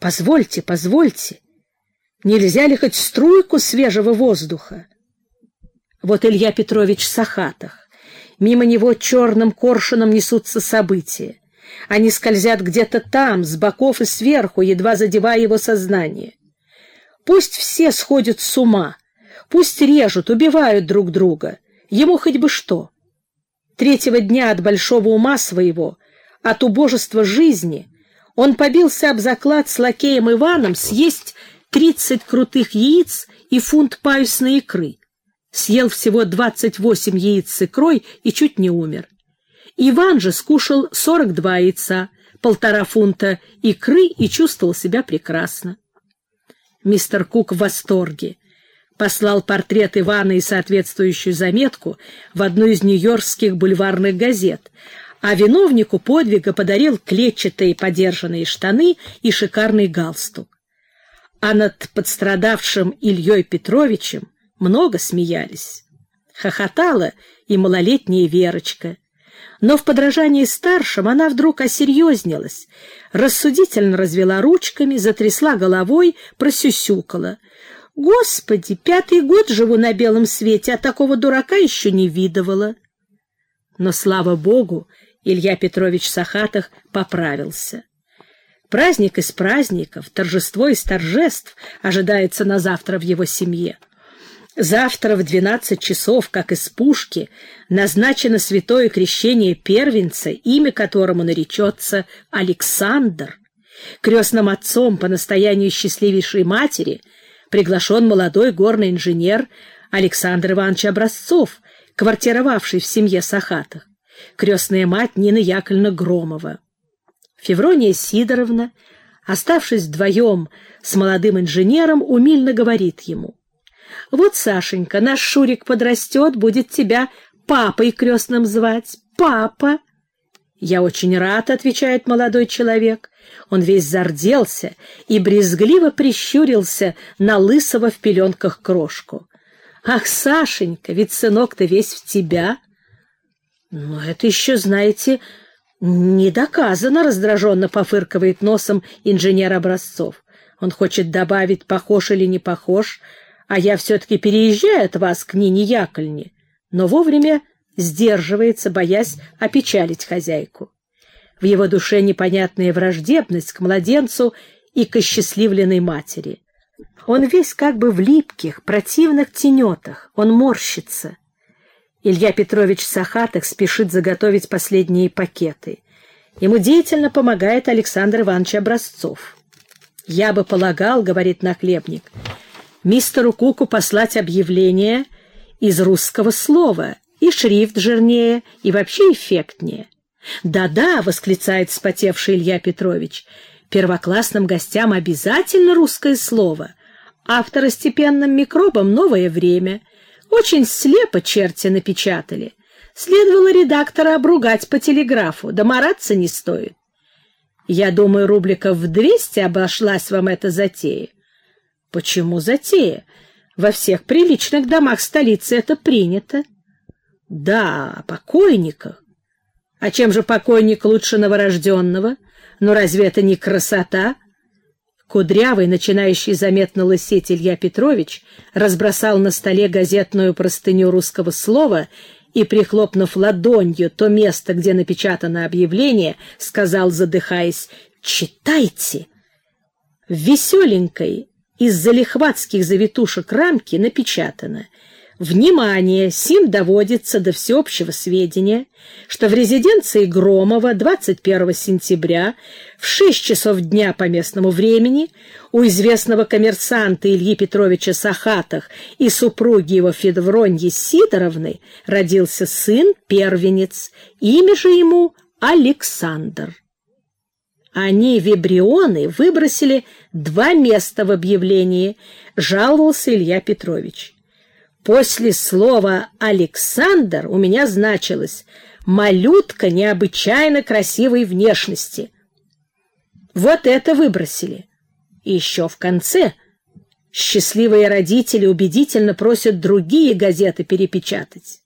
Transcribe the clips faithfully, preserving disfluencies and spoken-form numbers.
Позвольте, позвольте, нельзя ли хоть струйку свежего воздуха? Вот Илья Петрович Сахатых. Мимо него черным коршуном несутся события. Они скользят где-то там, с боков и сверху, едва задевая его сознание. Пусть все сходят с ума, пусть режут, убивают друг друга. Ему хоть бы что. Третьего дня от большого ума своего, от убожества жизни, он побился об заклад с лакеем Иваном съесть тридцать крутых яиц и фунт паюсной икры. Съел всего двадцать восемь яиц с икрой и чуть не умер. Иван же скушал сорок два яйца, полтора фунта икры и чувствовал себя прекрасно. Мистер Кук в восторге. Послал портрет Ивана и соответствующую заметку в одну из нью-йоркских бульварных газет, а виновнику подвига подарил клетчатые подержанные штаны и шикарный галстук. А над подстрадавшим Ильей Петровичем много смеялись. Хохотала и малолетняя Верочка. Но в подражании старшим она вдруг осерьезнилась, рассудительно развела ручками, затрясла головой, просюсюкала. «Господи, пятый год живу на белом свете, а такого дурака еще не видывала». Но, слава богу, Илья Петрович Сахатых поправился. Праздник из праздников, торжество из торжеств ожидается на завтра в его семье. Завтра в двенадцать часов, как из пушки, назначено святое крещение первенца, имя которому наречется Александр. Крестным отцом по настоянию счастливейшей матери приглашен молодой горный инженер Александр Иванович Образцов, квартировавший в семье Сахатых, крестная мать Нина Яковлевна Громова. Феврония Сидоровна, оставшись вдвоем с молодым инженером, умильно говорит ему: «Вот, Сашенька, наш Шурик подрастет, будет тебя папой крестным звать. Папа!» «Я очень рад», — отвечает молодой человек. Он весь зарделся и брезгливо прищурился на лысого в пеленках крошку. «Ах, Сашенька, ведь сынок-то весь в тебя!» «Но это еще, знаете, не доказано», — раздраженно пофыркивает носом инженер Образцов. Он хочет добавить, похож или не похож, а я все-таки переезжаю от вас к Нине Яковлевне, но вовремя сдерживается, боясь опечалить хозяйку. В его душе непонятная враждебность к младенцу и к осчастливленной матери. Он весь как бы в липких, противных тенетах, он морщится. Илья Петрович Сахатых спешит заготовить последние пакеты. Ему деятельно помогает Александр Иванович Образцов. «Я бы полагал, — говорит нахлебник, — мистеру Куку послать объявление из русского слова, и шрифт жирнее, и вообще эффектнее». «Да-да, — восклицает вспотевший Илья Петрович, — первоклассным гостям обязательно русское слово, а второстепенным микробам новое время. Очень слепо черти напечатали. Следовало редактора обругать по телеграфу, да мараться не стоит. Я думаю, рубликов в двести обошлась вам эта затея». «Почему затея? Во всех приличных домах столицы это принято». «Да, о покойниках. А чем же покойник лучше новорожденного? Ну разве это не красота?» Кудрявый, начинающий заметно лысеть Илья Петрович, разбросал на столе газетную простыню русского слова и, прихлопнув ладонью то место, где напечатано объявление, сказал, задыхаясь: «Читайте!» В веселенькой, из залихватских завитушек рамки напечатано: «Внимание! Сим доводится до всеобщего сведения, что в резиденции Громова двадцать первого сентября в шесть часов дня по местному времени у известного коммерсанта Ильи Петровича Сахатых и супруги его Февроньи Сидоровны родился сын-первенец, имя же ему Александр». Они, вибрионы, выбросили два места в объявлении, жаловался Илья Петрович. После слова «Александр» у меня значилось «малютка необычайно красивой внешности». Вот это выбросили. И еще в конце счастливые родители убедительно просят другие газеты перепечатать.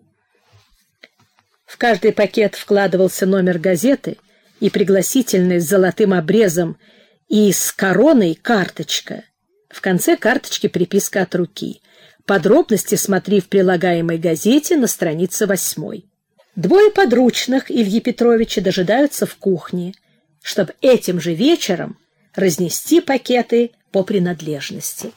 В каждый пакет вкладывался номер газеты и пригласительный с золотым обрезом и с короной карточка. В конце карточки приписка от руки. Подробности смотри в прилагаемой газете на странице восьмой. Двое подручных Ильи Петровича дожидаются в кухне, чтобы этим же вечером разнести пакеты по принадлежности.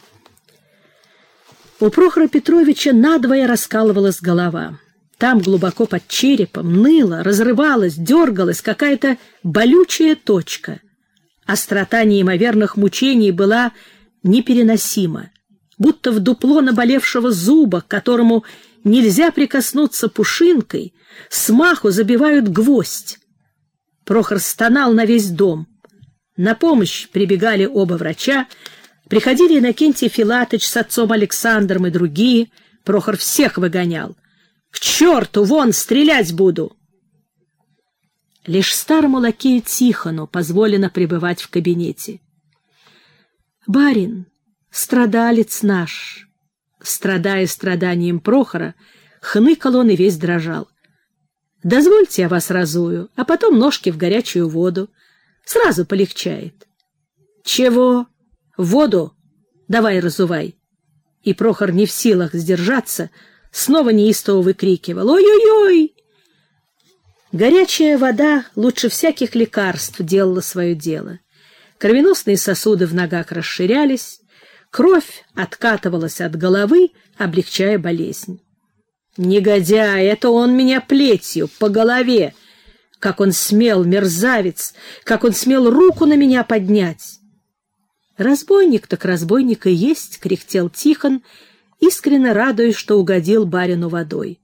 У Прохора Петровича надвое раскалывалась голова. Там глубоко под черепом ныла, разрывалась, дергалась какая-то болючая точка. Острота неимоверных мучений была непереносима, будто в дупло наболевшего зуба, к которому нельзя прикоснуться пушинкой, смаху забивают гвоздь. Прохор стонал на весь дом. На помощь прибегали оба врача, приходили Иннокентий Филатыч с отцом Александром и другие. Прохор всех выгонял. «К черту! Вон, стрелять буду!» Лишь старому лакею Тихону позволено пребывать в кабинете. «Барин, страдалец наш!» Страдая страданием Прохора, хныкал он и весь дрожал. «Дозвольте, я вас разую, а потом ножки в горячую воду. Сразу полегчает». «Чего? Воду? Давай разувай». И Прохор, не в силах сдержаться, снова неистово выкрикивал: «Ой-ой-ой!» Горячая вода лучше всяких лекарств делала свое дело. Кровеносные сосуды в ногах расширялись, кровь откатывалась от головы, облегчая болезнь. «Негодяй, это он меня плетью по голове! Как он смел, мерзавец! Как он смел руку на меня поднять!» «Разбойник так разбойник и есть!» — кряхтел Тихон, искренне радуясь, что угодил барину водой.